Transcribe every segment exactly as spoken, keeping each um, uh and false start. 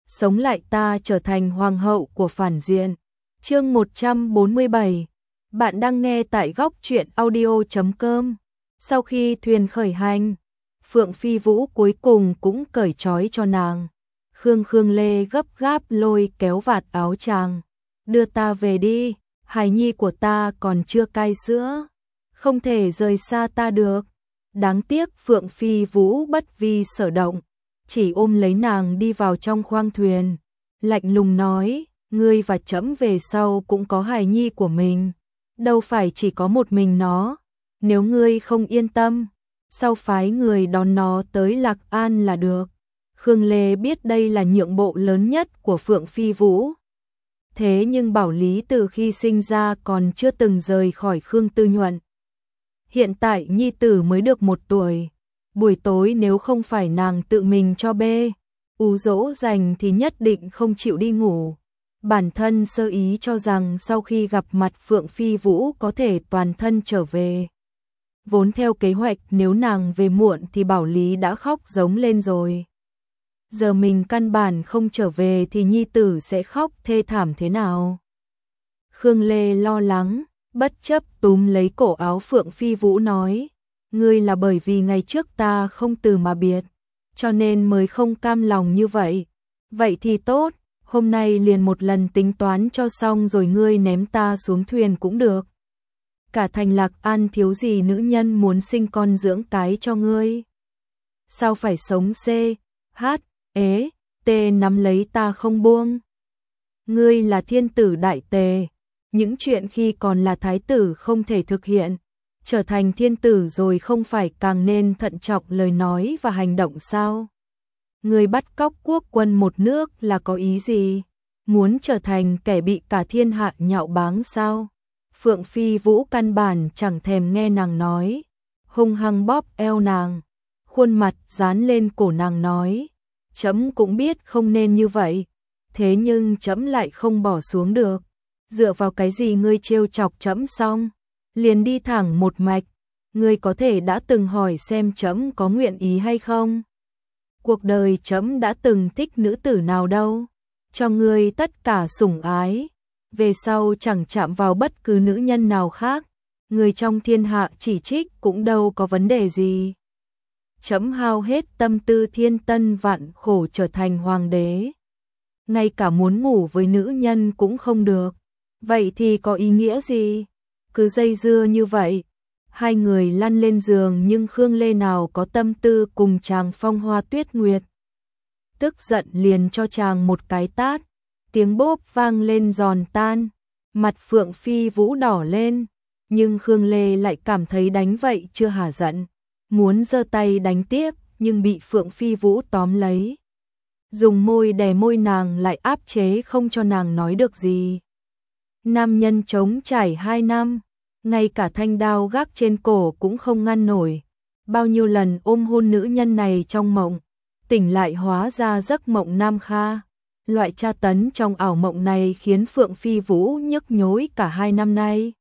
sống lại ta trở thành hoàng hậu của phản diện. Chương một trăm bốn mươi bảy. Bạn đang nghe tại góc truyện audio chấm com. Sau khi thuyền khởi hành, Phượng Phi Vũ cuối cùng cũng cởi trói cho nàng. Khương Khương Lê gấp gáp lôi kéo vạt áo chàng. Đưa ta về đi, hài nhi của ta còn chưa cai sữa, không thể rời xa ta được. Đáng tiếc Phượng Phi Vũ bất vi sở động, chỉ ôm lấy nàng đi vào trong khoang thuyền, lạnh lùng nói, ngươi và trẫm về sau cũng có hài nhi của mình, đâu phải chỉ có một mình nó, nếu ngươi không yên tâm, sau phái người đón nó tới Lạc An là được. Khương Lê biết đây là nhượng bộ lớn nhất của Phượng Phi Vũ. Thế nhưng Bảo Lý từ khi sinh ra còn chưa từng rời khỏi Khương Tư Nhuận. Hiện tại nhi tử mới được một tuổi, buổi tối nếu không phải nàng tự mình cho bê, ú dỗ dành thì nhất định không chịu đi ngủ. Bản thân sơ ý cho rằng sau khi gặp mặt Phượng Phi Vũ có thể toàn thân trở về. Vốn theo kế hoạch nếu nàng về muộn thì Bảo Lý đã khóc giống lên rồi. Giờ mình căn bản không trở về thì nhi tử sẽ khóc thê thảm thế nào? Khương Lê lo lắng, bất chấp túm lấy cổ áo Phượng Phi Vũ nói, ngươi là bởi vì ngày trước ta không từ mà biệt, cho nên mới không cam lòng như vậy. Vậy thì tốt, hôm nay liền một lần tính toán cho xong rồi ngươi ném ta xuống thuyền cũng được. Cả thành Lạc An thiếu gì nữ nhân muốn sinh con dưỡng cái cho ngươi. Sao phải sống C, H, ế, T nắm lấy ta không buông. Ngươi là thiên tử đại tề, những chuyện khi còn là thái tử không thể thực hiện, trở thành thiên tử rồi không phải càng nên thận trọng lời nói và hành động sao? Ngươi bắt cóc quốc quân một nước là có ý gì? Muốn trở thành kẻ bị cả thiên hạ nhạo báng sao? Phượng Phi Vũ căn bản chẳng thèm nghe nàng nói, hung hăng bóp eo nàng, khuôn mặt dán lên cổ nàng nói, trẫm cũng biết không nên như vậy, thế nhưng trẫm lại không bỏ xuống được. Dựa vào cái gì ngươi trêu chọc trẫm xong, liền đi thẳng một mạch, ngươi có thể đã từng hỏi xem trẫm có nguyện ý hay không? Cuộc đời trẫm đã từng thích nữ tử nào đâu, cho ngươi tất cả sủng ái, về sau chẳng chạm vào bất cứ nữ nhân nào khác, người trong thiên hạ chỉ trích cũng đâu có vấn đề gì. Trẫm hao hết tâm tư thiên tân vạn khổ trở thành hoàng đế, ngay cả muốn ngủ với nữ nhân cũng không được. Vậy thì có ý nghĩa gì? Cứ dây dưa như vậy. Hai người lăn lên giường nhưng Khương Lê nào có tâm tư cùng chàng phong hoa tuyết nguyệt. Tức giận liền cho chàng một cái tát, tiếng bốp vang lên giòn tan, mặt Phượng Phi Vũ đỏ lên, nhưng Khương Lê lại cảm thấy đánh vậy chưa hả giận, muốn giơ tay đánh tiếp nhưng bị Phượng Phi Vũ tóm lấy. Dùng môi đè môi nàng lại áp chế không cho nàng nói được gì. Nam nhân chống trải hai năm, ngay cả thanh đao gác trên cổ cũng không ngăn nổi. Bao nhiêu lần ôm hôn nữ nhân này trong mộng, tỉnh lại hóa ra giấc mộng nam kha. Loại tra tấn trong ảo mộng này khiến Phượng Phi Vũ nhức nhối cả hai năm nay.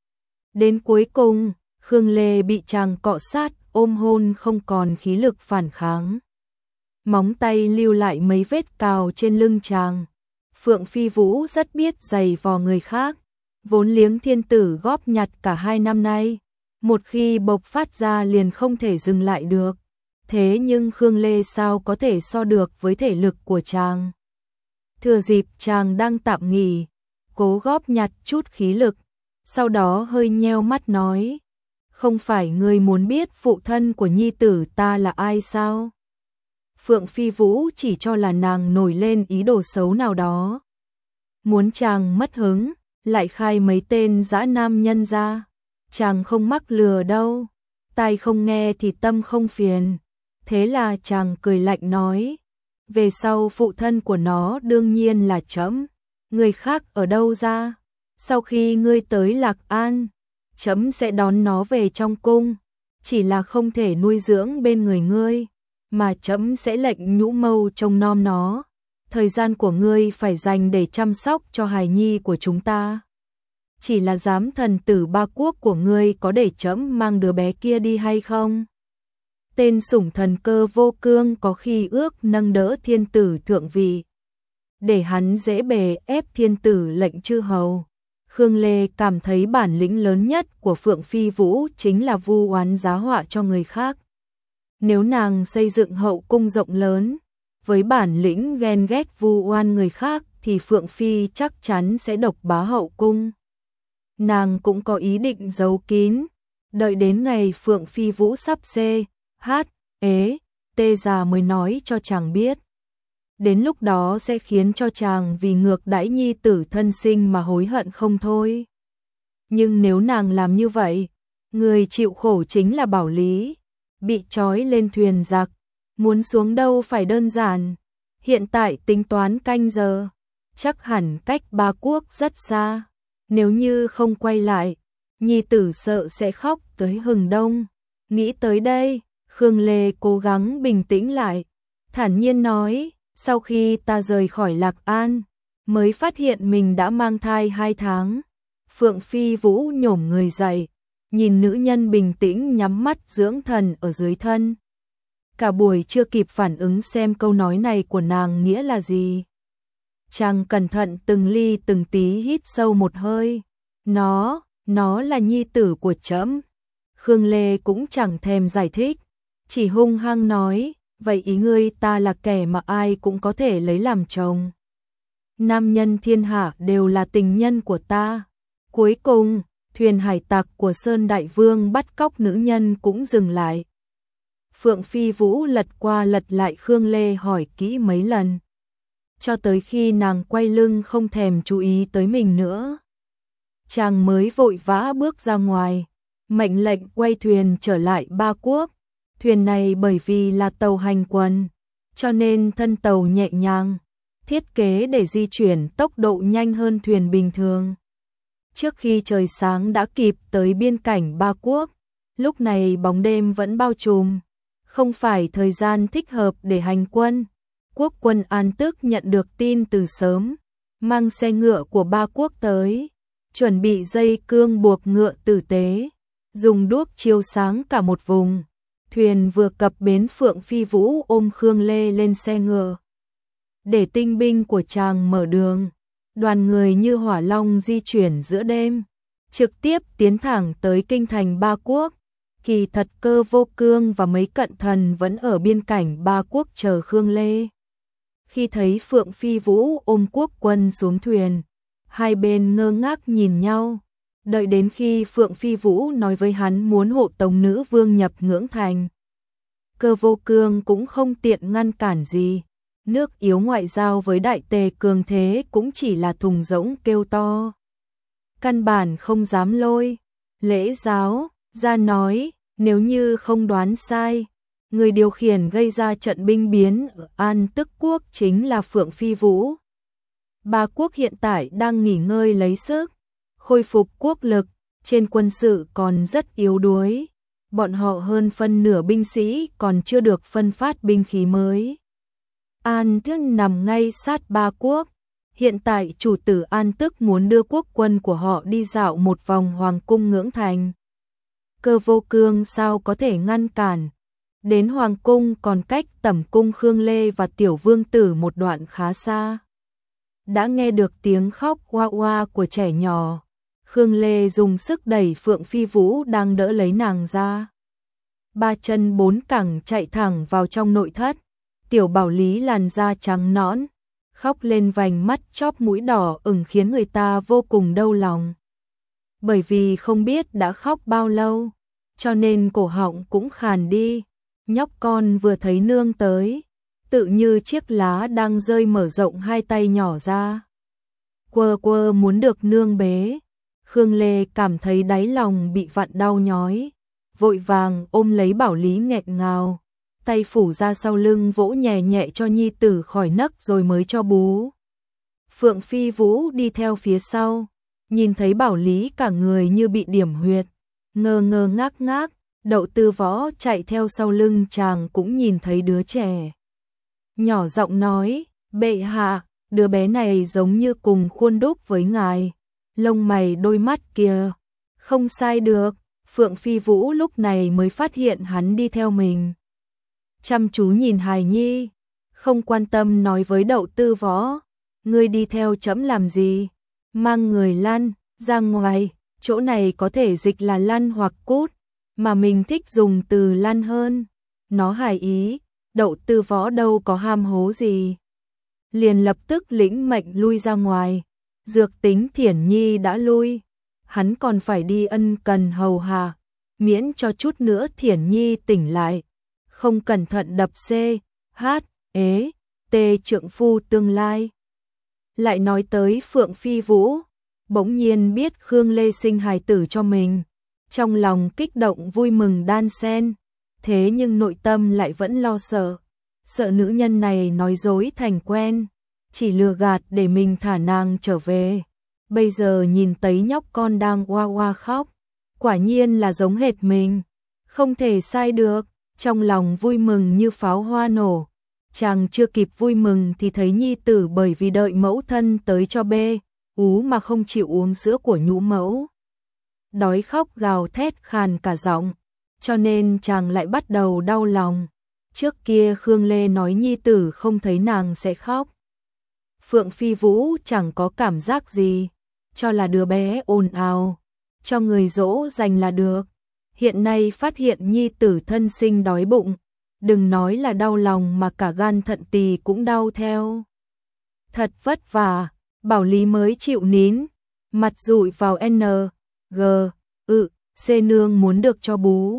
Đến cuối cùng, Khương Lê bị chàng cọ sát, ôm hôn không còn khí lực phản kháng. Móng tay lưu lại mấy vết cào trên lưng chàng. Phượng Phi Vũ rất biết giày vò người khác, vốn liếng thiên tử góp nhặt cả hai năm nay, một khi bộc phát ra liền không thể dừng lại được. Thế nhưng Khương Lê sao có thể so được với thể lực của chàng. Thừa dịp chàng đang tạm nghỉ, cố góp nhặt chút khí lực, sau đó hơi nheo mắt nói, không phải ngươi muốn biết phụ thân của nhi tử ta là ai sao? Phượng Phi Vũ chỉ cho là nàng nổi lên ý đồ xấu nào đó. Muốn chàng mất hứng, lại khai mấy tên dã nam nhân ra. Chàng không mắc lừa đâu, tai không nghe thì tâm không phiền. Thế là chàng cười lạnh nói, về sau phụ thân của nó đương nhiên là trẫm, người khác ở đâu ra? Sau khi ngươi tới Lạc An, trẫm sẽ đón nó về trong cung, chỉ là không thể nuôi dưỡng bên người ngươi, mà trẫm sẽ lệnh nhũ mâu trông nom nó. Thời gian của ngươi phải dành để chăm sóc cho hài nhi của chúng ta. Chỉ là giám thần tử ba quốc của ngươi có để trẫm mang đứa bé kia đi hay không? Tên sủng thần cơ vô cương có khi ước nâng đỡ thiên tử thượng vị, để hắn dễ bề ép thiên tử lệnh chư hầu. Khương Lê cảm thấy bản lĩnh lớn nhất của Phượng Phi Vũ chính là vu oán giá họa cho người khác. Nếu nàng xây dựng hậu cung rộng lớn, với bản lĩnh ghen ghét vu oan người khác thì Phượng Phi chắc chắn sẽ độc bá hậu cung. Nàng cũng có ý định giấu kín, đợi đến ngày Phượng Phi Vũ sắp xê, hát, ế, tê già mới nói cho chàng biết. Đến lúc đó sẽ khiến cho chàng vì ngược đãi nhi tử thân sinh mà hối hận không thôi. Nhưng nếu nàng làm như vậy, người chịu khổ chính là Bảo Lý, bị trói lên thuyền giặc, muốn xuống đâu phải đơn giản. Hiện tại tính toán canh giờ, chắc hẳn cách Ba Quốc rất xa. Nếu như không quay lại, nhi tử sợ sẽ khóc tới hừng đông. Nghĩ tới đây, Khương Lê cố gắng bình tĩnh lại, thản nhiên nói, sau khi ta rời khỏi Lạc An, mới phát hiện mình đã mang thai hai tháng. Phượng Phi Vũ nhổm người dậy, nhìn nữ nhân bình tĩnh nhắm mắt dưỡng thần ở dưới thân. Cả buổi chưa kịp phản ứng xem câu nói này của nàng nghĩa là gì. Chàng cẩn thận từng ly từng tí hít sâu một hơi. Nó, nó là nhi tử của trẫm. Khương Lê cũng chẳng thèm giải thích, chỉ hung hăng nói, vậy ý ngươi ta là kẻ mà ai cũng có thể lấy làm chồng. Nam nhân thiên hạ đều là tình nhân của ta. Cuối cùng, thuyền hải tặc của Sơn Đại Vương bắt cóc nữ nhân cũng dừng lại. Phượng Phi Vũ lật qua lật lại Khương Lê hỏi kỹ mấy lần, cho tới khi nàng quay lưng không thèm chú ý tới mình nữa. Chàng mới vội vã bước ra ngoài, mệnh lệnh quay thuyền trở lại Ba Quốc. Thuyền này bởi vì là tàu hành quân, cho nên thân tàu nhẹ nhàng, thiết kế để di chuyển tốc độ nhanh hơn thuyền bình thường. Trước khi trời sáng đã kịp tới biên cảnh Ba Quốc, lúc này bóng đêm vẫn bao trùm, không phải thời gian thích hợp để hành quân. Quốc quân An Tức nhận được tin từ sớm, mang xe ngựa của Ba Quốc tới, chuẩn bị dây cương buộc ngựa tử tế, dùng đuốc chiếu sáng cả một vùng. Thuyền vừa cập bến, Phượng Phi Vũ ôm Khương Lê lên xe ngựa, để tinh binh của chàng mở đường. Đoàn người như hỏa long di chuyển giữa đêm, trực tiếp tiến thẳng tới kinh thành Ba Quốc. Kỳ thật Cơ Vô Cương và mấy cận thần vẫn ở biên cảnh Ba Quốc chờ Khương Lê. Khi thấy Phượng Phi Vũ ôm quốc quân xuống thuyền, hai bên ngơ ngác nhìn nhau. Đợi đến khi Phượng Phi Vũ nói với hắn muốn hộ tống nữ vương nhập ngưỡng thành, Cơ Vô Cương cũng không tiện ngăn cản gì. Nước yếu ngoại giao với đại tề cường thế cũng chỉ là thùng rỗng kêu to, căn bản không dám lôi. Lễ giáo ra nói, nếu như không đoán sai, người điều khiển gây ra trận binh biến ở An Tức Quốc chính là Phượng Phi Vũ. Ba Quốc hiện tại đang nghỉ ngơi lấy sức, khôi phục quốc lực, trên quân sự còn rất yếu đuối. Bọn họ hơn phân nửa binh sĩ còn chưa được phân phát binh khí mới. An Tức nằm ngay sát Ba Quốc. Hiện tại chủ tử An Tức muốn đưa quốc quân của họ đi dạo một vòng hoàng cung ngưỡng thành. Cơ Vô Cương sao có thể ngăn cản. Đến hoàng cung còn cách tẩm cung Khương Lê và tiểu vương tử một đoạn khá xa. Đã nghe được tiếng khóc oa oa của trẻ nhỏ. Khương Lê dùng sức đẩy Phượng Phi Vũ đang đỡ lấy nàng ra. Ba chân bốn cẳng chạy thẳng vào trong nội thất. Tiểu Bảo Lý làn da trắng nõn, khóc lên vành mắt chóp mũi đỏ ửng khiến người ta vô cùng đau lòng. Bởi vì không biết đã khóc bao lâu, cho nên cổ họng cũng khàn đi. Nhóc con vừa thấy nương tới, tự như chiếc lá đang rơi mở rộng hai tay nhỏ ra. Quơ quơ muốn được nương bế. Khương Lê cảm thấy đáy lòng bị vặn đau nhói, vội vàng ôm lấy Bảo Lý nghẹn ngào, tay phủ ra sau lưng vỗ nhẹ nhẹ cho nhi tử khỏi nấc rồi mới cho bú. Phượng Phi Vũ đi theo phía sau, nhìn thấy Bảo Lý cả người như bị điểm huyệt, ngơ ngơ ngác ngác. Đậu Tư Võ chạy theo sau lưng chàng cũng nhìn thấy đứa trẻ, nhỏ giọng nói, bệ hạ, đứa bé này giống như cùng khuôn đúc với ngài, lông mày đôi mắt kia, không sai được. Phượng Phi Vũ lúc này mới phát hiện hắn đi theo mình, chăm chú nhìn hài nhi, không quan tâm nói với Đậu Tư Võ, ngươi đi theo trẫm làm gì? Mang người lăn ra ngoài, chỗ này có thể dịch là lăn hoặc cút, mà mình thích dùng từ lăn hơn. Nó hài ý, Đậu Tư Võ đâu có ham hố gì. Liền lập tức lĩnh mệnh lui ra ngoài. Dược Tính Thiển Nhi đã lui, hắn còn phải đi ân cần hầu hạ, miễn cho chút nữa Thiển Nhi tỉnh lại, không cẩn thận đập C, H, ế, T trượng phu tương lai. Lại nói tới Phượng Phi Vũ, bỗng nhiên biết Khương Lê sinh hài tử cho mình, trong lòng kích động vui mừng đan xen, thế nhưng nội tâm lại vẫn lo sợ, sợ nữ nhân này nói dối thành quen, chỉ lừa gạt để mình thả nàng trở về. Bây giờ nhìn thấy nhóc con đang oa oa khóc, quả nhiên là giống hệt mình, không thể sai được, trong lòng vui mừng như pháo hoa nổ. Chàng chưa kịp vui mừng thì thấy nhi tử bởi vì đợi mẫu thân tới cho bê, ú mà không chịu uống sữa của nhũ mẫu. Đói khóc gào thét khàn cả giọng, cho nên chàng lại bắt đầu đau lòng. Trước kia Khương Lê nói nhi tử không thấy nàng sẽ khóc. Phượng Phi Vũ chẳng có cảm giác gì, cho là đứa bé ồn ào, cho người dỗ dành là được. Hiện nay phát hiện nhi tử thân sinh đói bụng, đừng nói là đau lòng mà cả gan thận tỳ cũng đau theo. Thật vất vả, Bảo Lý mới chịu nín, mặt dụi vào N, G, ự, C nương muốn được cho bú.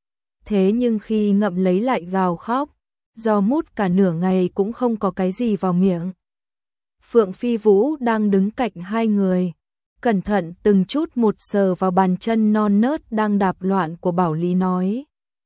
Thế nhưng khi ngậm lấy lại gào khóc, do mút cả nửa ngày cũng không có cái gì vào miệng. Phượng Phi Vũ đang đứng cạnh hai người, cẩn thận từng chút một sờ vào bàn chân non nớt đang đạp loạn của Bảo Lý nói.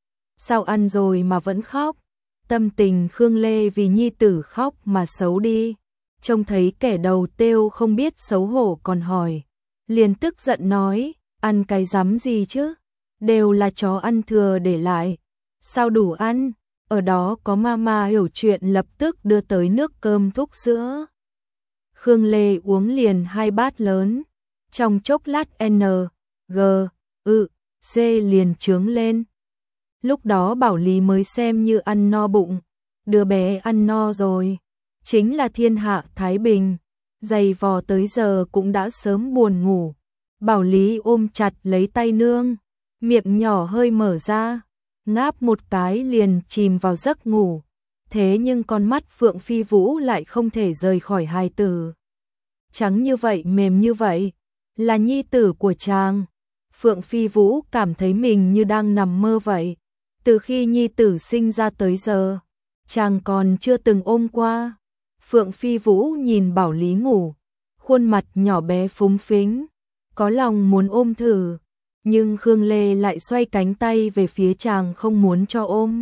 Sao ăn rồi mà vẫn khóc? Tâm tình Khương Lê vì nhi tử khóc mà xấu đi. Trông thấy kẻ đầu têu không biết xấu hổ còn hỏi. Liền tức giận nói, ăn cái rắm gì chứ? Đều là chó ăn thừa để lại. Sao đủ ăn? Ở đó có mama hiểu chuyện lập tức đưa tới nước cơm thúc sữa. Khương Lê uống liền hai bát lớn. Trong chốc lát N, G, ự, C liền trướng lên. Lúc đó Bảo Lý mới xem như ăn no bụng, đứa bé ăn no rồi, chính là thiên hạ thái bình, giày vò tới giờ cũng đã sớm buồn ngủ. Bảo Lý ôm chặt lấy tay nương, miệng nhỏ hơi mở ra, ngáp một cái liền chìm vào giấc ngủ, thế nhưng con mắt Phượng Phi Vũ lại không thể rời khỏi hài tử. Trắng như vậy mềm như vậy, là nhi tử của chàng. Phượng Phi Vũ cảm thấy mình như đang nằm mơ vậy. Từ khi nhi tử sinh ra tới giờ, chàng còn chưa từng ôm qua. Phượng Phi Vũ nhìn Bảo Lý ngủ, khuôn mặt nhỏ bé phúng phính, có lòng muốn ôm thử, nhưng Khương Lê lại xoay cánh tay về phía chàng không muốn cho ôm.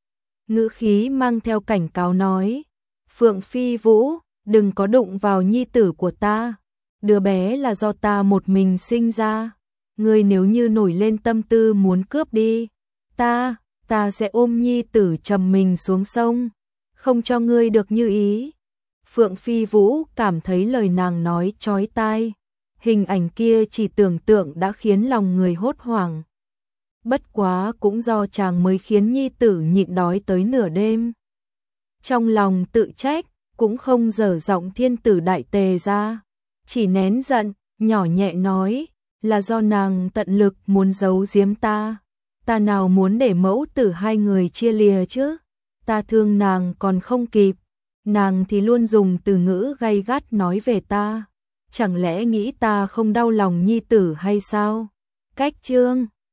Ngữ khí mang theo cảnh cáo nói, Phượng Phi Vũ, đừng có đụng vào nhi tử của ta, đứa bé là do ta một mình sinh ra, ngươi nếu như nổi lên tâm tư muốn cướp đi, ta, ta sẽ ôm nhi tử trầm mình xuống sông, không cho ngươi được như ý. Phượng Phi Vũ cảm thấy lời nàng nói chói tai, hình ảnh kia chỉ tưởng tượng đã khiến lòng người hốt hoảng. Bất quá cũng do chàng mới khiến nhi tử nhịn đói tới nửa đêm. Trong lòng tự trách, cũng không dở giọng thiên tử đại tề ra, chỉ nén giận, nhỏ nhẹ nói, là do nàng tận lực muốn giấu giếm ta. Ta nào muốn để mẫu tử hai người chia lìa chứ, ta thương nàng còn không kịp, nàng thì luôn dùng từ ngữ gay gắt nói về ta, chẳng lẽ nghĩ ta không đau lòng nhi tử hay sao? Cách chương